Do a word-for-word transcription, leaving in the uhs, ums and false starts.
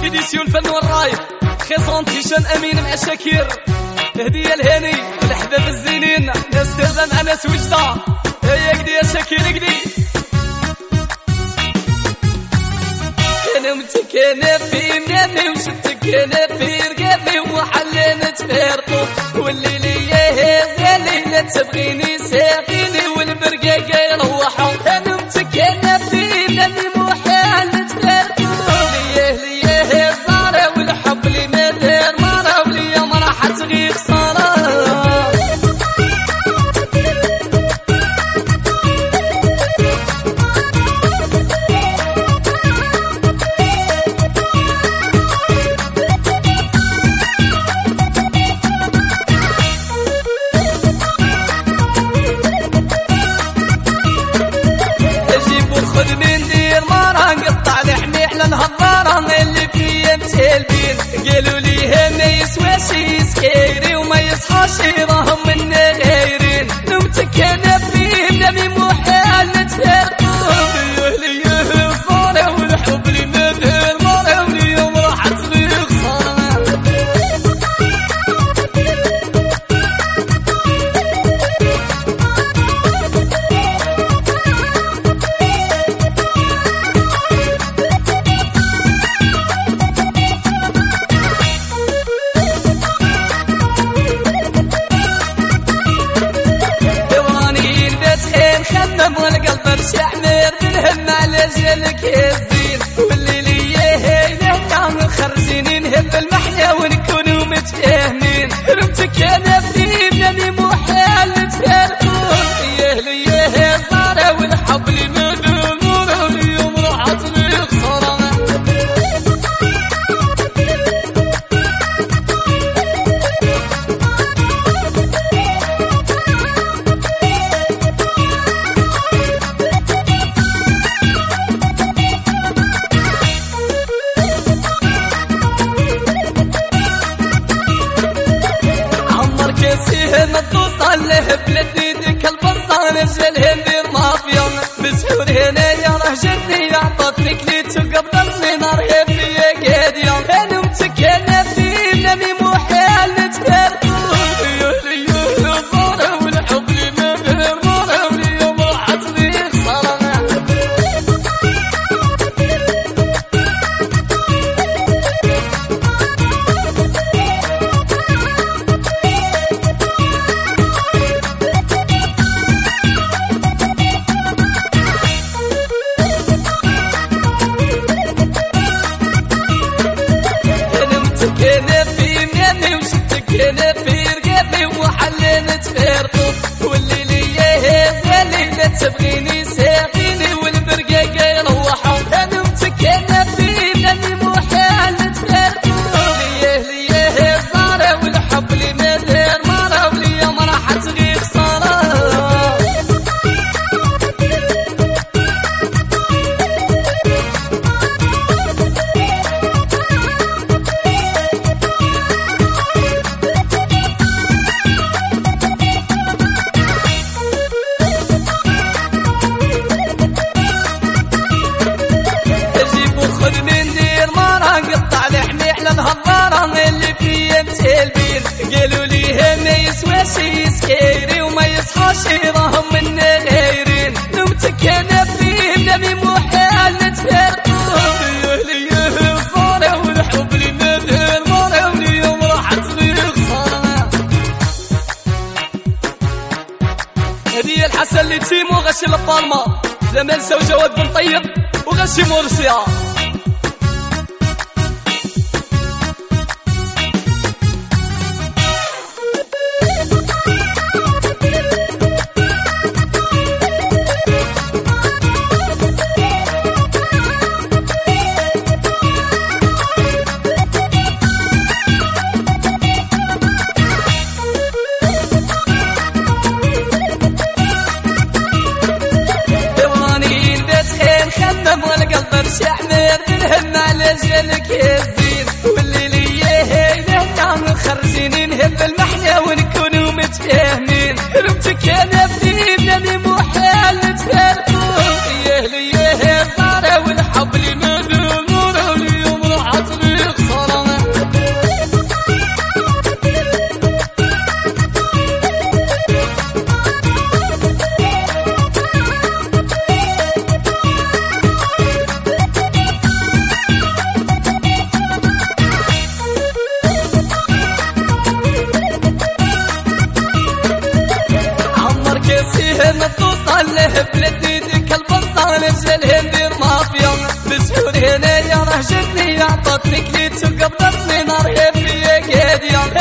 إديسيون الفن والراي بريزونتيشن أمين مع شاكير. هدية الهاني الأحباب الزينين نستخدم أنس وجدة. هيا قدي يا شاكير قدي. أنا متكنا في منامي وشتكنا في رقابي وحلينا تفارقو واللي ليا هذا ليلة تبغيني ساقيني والبرقاقة يروحو. أنا متكنا في منامي وحال تفارقو ليا ليا هزارة والحب لي ما دار مرة وليا ما راحت غير خسارة. خذ من دير مرة نقطع لحمي حلا نهضرة اللي فيا متهلبين. قالوا لي ما يسواش يسكيري وما يصحاش راهم منا غايرين. نمتك انا فيه منامي محال نتفارقو ليه ليه الصارة والحب لي ما دار مرة واليوم راحت غير خسارة. والقلب شحمر بالهم على جالك الزين واللي ليا هيدا كانوا خرجين نهب المحيا ونكونوا متفاهمين. رمتك انا في منامي محال نتفارقو ليه ليا هزارة والحب لي ما دار مرة واليوم راحت غير خسارة. فيه مطوطة اللي بلدي ديك البطة نزل هندير مافيا مسحور هنا يا رهجتني عطتني كليت وقبضني نار هفية قادية. أنا متكنا في منامي محال نتفارقو ليه ليه الصارة والحب لي ما دار مرة واليوم راحت غير خسارة. كنا في منامي وشتكنا في رقابي وحلينا تفارقو واللي ليا هذا ليلة تبغيني ساقيني والبرقاقة يروحو. أنا متكنا في منامي محال نتفارقو ليه ليا هزارة والحب لي ما دار مرة وليا ما راحت غير خسارة. خذ من دير مرة نقطع لحمي حلا نهضرة اللي فيا متهلبين. قالوا لي ما يسواش يسكيري وما يصحاش راهم منا غايرين. نمتك انا فيه منامي محال نتفارقو ليه ليه الصارة والحب لي ما دار مرة واليوم راحت غير خسارة. هدية الحسن لتيمو غشي البالما زمان سو جواد بن طيب وغشي مرسيا. والقلب شحمر بالهم على جالك الزين واللي ليا هيدا كانوا خرجين نهب المحيا ونكونوا متفاهمين. رمتك انا في منامي محال نتفارقو ليه ليا هزارة والحب لي ما دار مرة واليوم راحت غير نزل هندي المافيا بسهول هنا يا راه جتني عطتني كليت وقبضتني نار هي فيا قادية